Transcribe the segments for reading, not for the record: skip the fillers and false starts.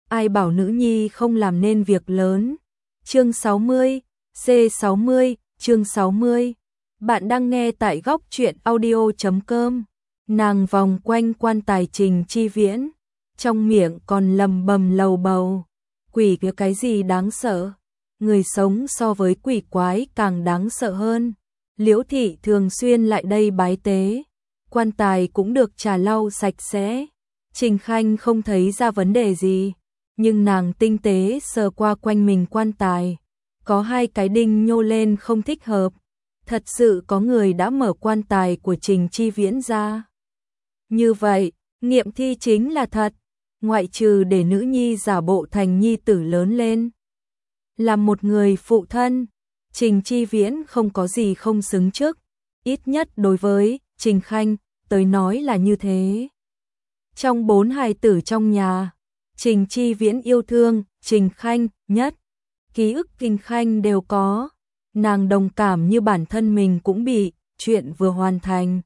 ai bảo nữ nhi không làm nên việc lớn. Chương 60, C60, chương 60. Bạn đang nghe tại góc truyện audio.com. Nàng vòng quanh quan tài Trình Chi Viễn, trong miệng còn lầm bầm lầu bầu. Quỷ cái gì đáng sợ? Người sống so với quỷ quái càng đáng sợ hơn. Liễu thị thường xuyên lại đây bái tế, quan tài cũng được trà lau sạch sẽ. Trình Khanh không thấy ra vấn đề gì, nhưng nàng tinh tế sờ qua quanh mình quan tài, có 2 cái đinh nhô lên không thích hợp. Thật sự có người đã mở quan tài của Trình Chi Viễn ra. Như vậy, nghiệm thi chính là thật, ngoại trừ để nữ nhi giả bộ thành nhi tử lớn lên. Làm một người phụ thân, Trình Chi Viễn không có gì không xứng trước, ít nhất đối với Trình Khanh tới nói là như thế. Trong 4 hài tử trong nhà, Trình Chi Viễn yêu thương Trình Khanh nhất, ký ức Trình Khanh đều có, nàng đồng cảm như bản thân mình cũng bị chuyện vừa hoàn thành.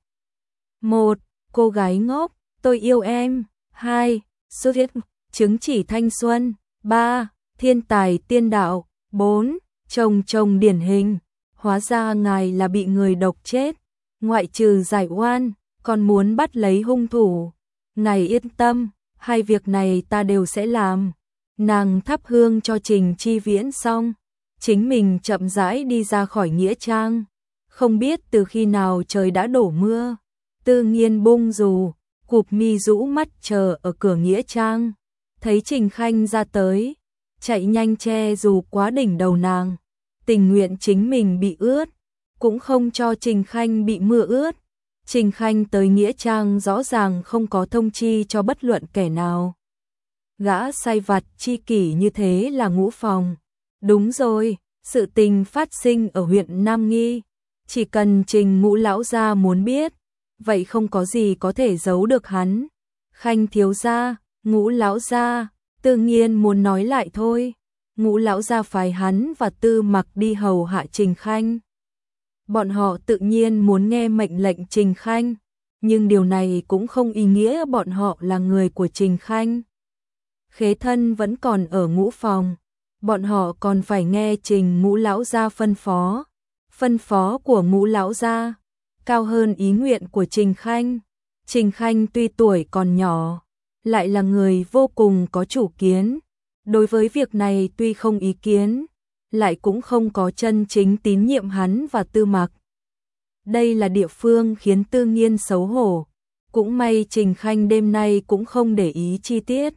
1. Cô gái ngốc, tôi yêu em. 2. Xuất hiện, chứng chỉ thanh xuân. 3. Thiên tài tiên đạo. 4. Chồng điển hình. Hóa ra ngài là bị người độc chết, ngoại trừ giải oan, còn muốn bắt lấy hung thủ. Ngài yên tâm, 2 việc này ta đều sẽ làm. Nàng thắp hương cho Trình Chi Viễn xong, chính mình chậm rãi đi ra khỏi nghĩa trang. Không biết từ khi nào trời đã đổ mưa, Tư Nghiên bung dù, cụp mi rũ mắt chờ ở cửa nghĩa trang. Thấy Trình Khanh ra tới, chạy nhanh che dù quá đỉnh đầu nàng, tình nguyện chính mình bị ướt, cũng không cho Trình Khanh bị mưa ướt. Trình Khanh tới nghĩa trang rõ ràng không có thông chi cho bất luận kẻ nào. Gã sai vặt chi kỷ như thế là Ngũ Phòng. Đúng rồi, sự tình phát sinh ở huyện Nam Nghi, chỉ cần Trình Ngũ lão gia muốn biết, vậy không có gì có thể giấu được hắn. Khanh thiếu gia, Ngũ lão gia, Tư Nghiên muốn nói lại thôi. Ngũ lão gia phái hắn và Tư Mặc đi hầu hạ Trình Khanh. Bọn họ tự nhiên muốn nghe mệnh lệnh Trình Khanh, nhưng điều này cũng không ý nghĩa bọn họ là người của Trình Khanh. Khế thân vẫn còn ở Ngũ Phòng, bọn họ còn phải nghe Trình Ngũ lão gia phân phó. Phân phó của Ngũ lão gia cao hơn ý nguyện của Trình Khanh. Trình Khanh tuy tuổi còn nhỏ, lại là người vô cùng có chủ kiến. Đối với việc này tuy không ý kiến, lại cũng không có chân chính tín nhiệm hắn và Tư Mặc. Đây là địa phương khiến Tư Nghiên xấu hổ. Cũng may Trình Khanh đêm nay cũng không để ý chi tiết.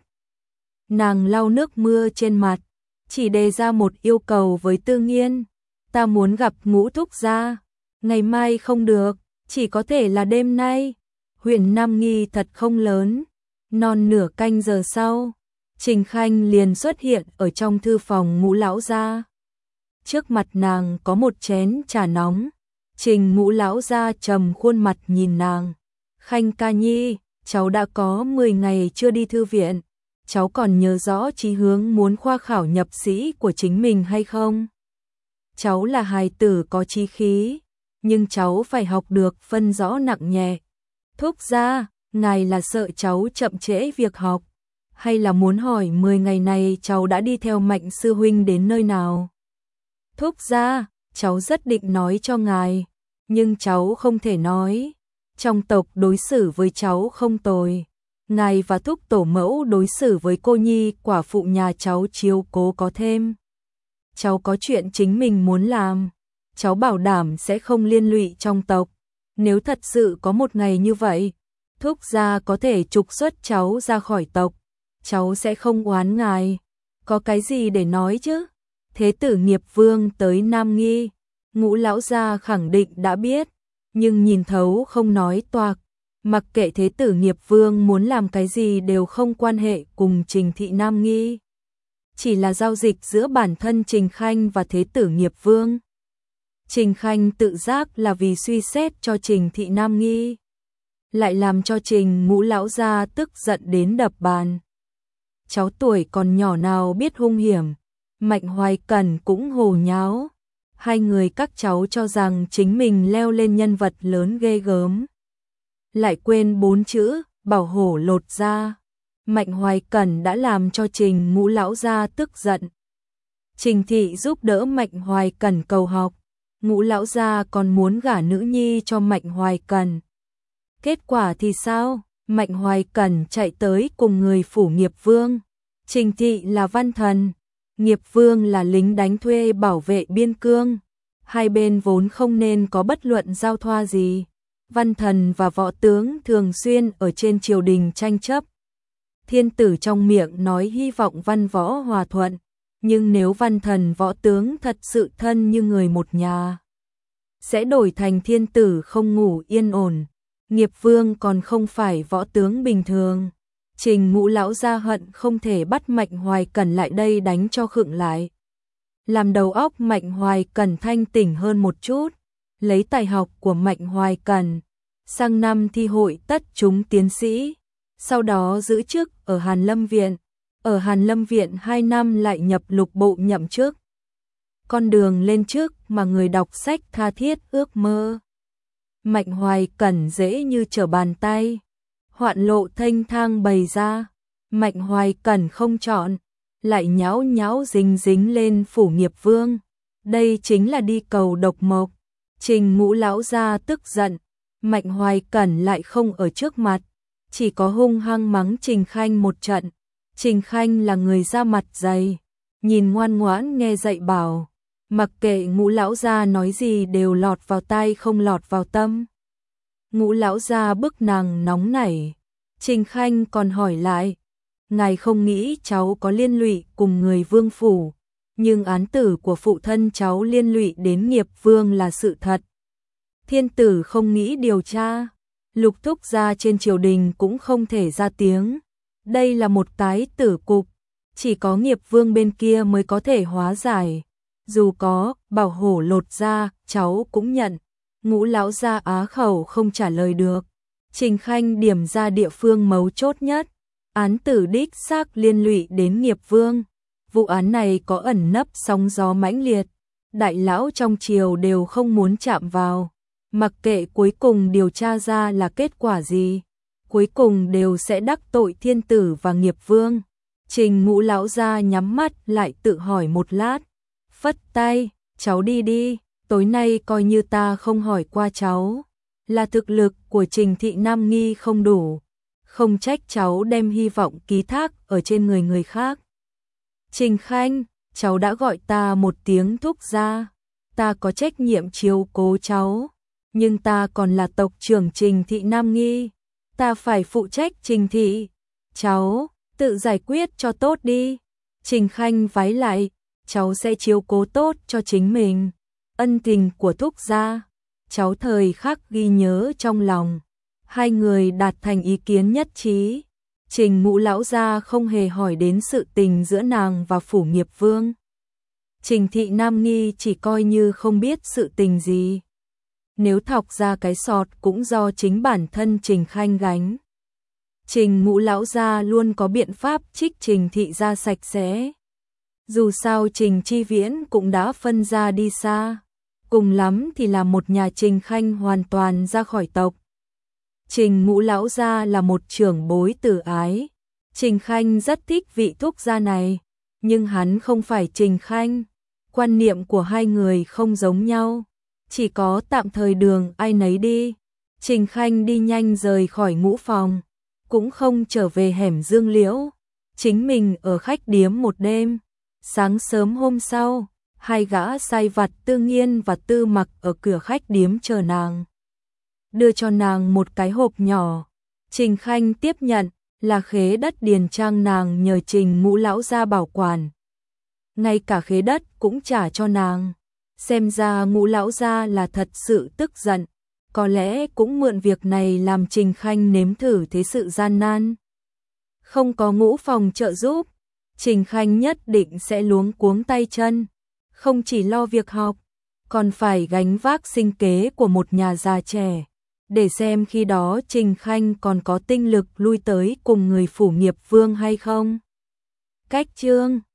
Nàng lau nước mưa trên mặt, chỉ đề ra một yêu cầu với Tư Nghiên. Ta muốn gặp Ngũ thúc gia, ngày mai không được, chỉ có thể là đêm nay. Huyện Nam Nghi thật không lớn. Non nửa canh giờ sau, Trình Khanh liền xuất hiện ở trong thư phòng Ngũ lão gia. Trước mặt nàng có một chén trà nóng. Trình Ngũ lão gia trầm khuôn mặt nhìn nàng. Khanh ca nhi, cháu đã có 10 ngày chưa đi thư viện. Cháu còn nhớ rõ chí hướng muốn khoa khảo nhập sĩ của chính mình hay không? Cháu là hài tử có chí khí, nhưng cháu phải học được phân rõ nặng nhẹ. Thúc gia, ngài là sợ cháu chậm trễ việc học, hay là muốn hỏi 10 ngày này cháu đã đi theo Mạnh sư huynh đến nơi nào? Thúc gia, cháu rất định nói cho ngài, nhưng cháu không thể nói. Trong tộc đối xử với cháu không tồi. Ngài và thúc tổ mẫu đối xử với cô nhi quả phụ nhà cháu chiếu cố có thêm. Cháu có chuyện chính mình muốn làm, cháu bảo đảm sẽ không liên lụy trong tộc. Nếu thật sự có một ngày như vậy, thúc gia có thể trục xuất cháu ra khỏi tộc, cháu sẽ không oán ngài. Có cái gì để nói chứ? Thế tử Nghiệp Vương tới Nam Nghi, Ngũ lão gia khẳng định đã biết, nhưng nhìn thấu không nói toạc. Mặc kệ thế tử Nghiệp Vương muốn làm cái gì đều không quan hệ cùng Trình thị Nam Nghi. Chỉ là giao dịch giữa bản thân Trình Khanh và thế tử Nghiệp Vương. Trình Khanh tự giác là vì suy xét cho Trình thị Nam Nghi, lại làm cho Trình Ngũ lão gia tức giận đến đập bàn. Cháu tuổi còn nhỏ nào biết hung hiểm, Mạnh Hoài Cẩn cũng hồ nháo. 2 người các cháu cho rằng chính mình leo lên nhân vật lớn ghê gớm, lại quên 4 chữ bảo hổ lột da. Mạnh Hoài Cẩn đã làm cho Trình Ngũ lão gia tức giận. Trình thị giúp đỡ Mạnh Hoài Cẩn cầu học, Ngũ lão gia còn muốn gả nữ nhi cho Mạnh Hoài Cẩn. Kết quả thì sao? Mạnh Hoài Cẩn chạy tới cùng người phủ Nghiệp Vương. Trình thị là văn thần, Nghiệp Vương là lính đánh thuê bảo vệ biên cương. Hai bên vốn không nên có bất luận giao thoa gì. Văn thần và võ tướng thường xuyên ở trên triều đình tranh chấp. Thiên tử trong miệng nói hy vọng văn võ hòa thuận, nhưng nếu văn thần võ tướng thật sự thân như người một nhà, sẽ đổi thành thiên tử không ngủ yên ổn. Nghiệp Vương còn không phải võ tướng bình thường. Trình Ngũ lão gia hận không thể bắt Mạnh Hoài Cẩn lại đây đánh cho khựng lại. Làm đầu óc Mạnh Hoài Cẩn thanh tỉnh hơn một chút, lấy tài học của Mạnh Hoài Cẩn, sang năm thi hội tất chúng tiến sĩ, sau đó giữ chức ở Hàn Lâm Viện. Ở Hàn Lâm Viện 2 năm lại nhập lục bộ nhậm chức. Con đường lên chức mà người đọc sách tha thiết ước mơ. Mạnh Hoài Cẩn dễ như trở bàn tay, hoạn lộ thênh thang bày ra. Mạnh Hoài Cẩn không chọn, lại nhão nhão dính dính lên phủ Nghiệp Vương. Đây chính là đi cầu độc mộc. Trình Ngũ lão gia tức giận, Mạnh Hoài Cẩn lại không ở trước mặt, chỉ có hung hăng mắng Trình Khanh một trận. Trình Khanh là người da mặt dày, nhìn ngoan ngoãn nghe dạy bảo, mặc kệ Ngũ lão gia nói gì đều lọt vào tai không lọt vào tâm. Ngũ lão gia bức nàng nóng nảy. Trình Khanh còn hỏi lại, ngài không nghĩ cháu có liên lụy cùng người Vương phủ, nhưng án tử của phụ thân cháu liên lụy đến Nghiệp Vương là sự thật. Thiên tử không nghĩ điều tra, Lục thúc gia trên triều đình cũng không thể ra tiếng. Đây là một cái tử cục, chỉ có Nghiệp Vương bên kia mới có thể hóa giải. Dù có bảo hổ lột ra, cháu cũng nhận. Ngũ lão gia á khẩu không trả lời được. Trình Khanh điểm ra địa phương mấu chốt nhất. Án tử đích xác liên lụy đến Nghiệp Vương. Vụ án này có ẩn nấp sóng gió mãnh liệt. Đại lão trong triều đều không muốn chạm vào. Mặc kệ cuối cùng điều tra ra là kết quả gì, cuối cùng đều sẽ đắc tội thiên tử và Nghiệp Vương. Trình Ngũ lão gia nhắm mắt lại tự hỏi một lát, phất tay, cháu đi đi, tối nay coi như ta không hỏi qua cháu. Là thực lực của Trình thị Nam Nghi không đủ, không trách cháu đem hy vọng ký thác ở trên người người khác. Trình Khanh, cháu đã gọi ta một tiếng thúc gia, ta có trách nhiệm chiếu cố cháu, nhưng ta còn là tộc trưởng Trình thị Nam Nghi, ta phải phụ trách Trình thị. Cháu, tự giải quyết cho tốt đi. Trình Khanh vái lại, cháu sẽ chiếu cố tốt cho chính mình. Ân tình của thúc gia, cháu thời khắc ghi nhớ trong lòng. Hai người đạt thành ý kiến nhất trí. Trình Ngũ lão gia không hề hỏi đến sự tình giữa nàng và phủ Nghiệp Vương. Trình thị Nam Nghi chỉ coi như không biết sự tình gì. Nếu thọc ra cái sọt cũng do chính bản thân Trình Khanh gánh. Trình Ngũ lão gia luôn có biện pháp trích Trình thị ra sạch sẽ. Dù sao Trình Chi Viễn cũng đã phân ra đi xa, cùng lắm thì là một nhà Trình Khanh hoàn toàn ra khỏi tộc. Trình Ngũ lão gia là một trưởng bối tử ái, Trình Khanh rất thích vị thúc gia này, nhưng hắn không phải Trình Khanh, quan niệm của hai người không giống nhau, chỉ có tạm thời đường ai nấy đi. Trình Khanh đi nhanh rời khỏi ngũ phòng, cũng không trở về hẻm Dương Liễu, chính mình ở khách điếm một đêm. Sáng sớm hôm sau, hai gã sai vặt Tư Nghiên và Tư Mặc ở cửa khách điếm chờ nàng, đưa cho nàng một cái hộp nhỏ. Trình Khanh tiếp nhận, là khế đất điền trang nàng nhờ Trình Ngũ lão gia bảo quản. Ngay cả khế đất cũng trả cho nàng. Xem ra Ngũ lão gia là thật sự tức giận, có lẽ cũng mượn việc này làm Trình Khanh nếm thử thế sự gian nan. Không có ngũ phòng trợ giúp, Trình Khanh nhất định sẽ luống cuống tay chân, không chỉ lo việc học, còn phải gánh vác sinh kế của một nhà già trẻ, để xem khi đó Trình Khanh còn có tinh lực lui tới cùng người phủ Nghiệp Vương hay không. Cách chương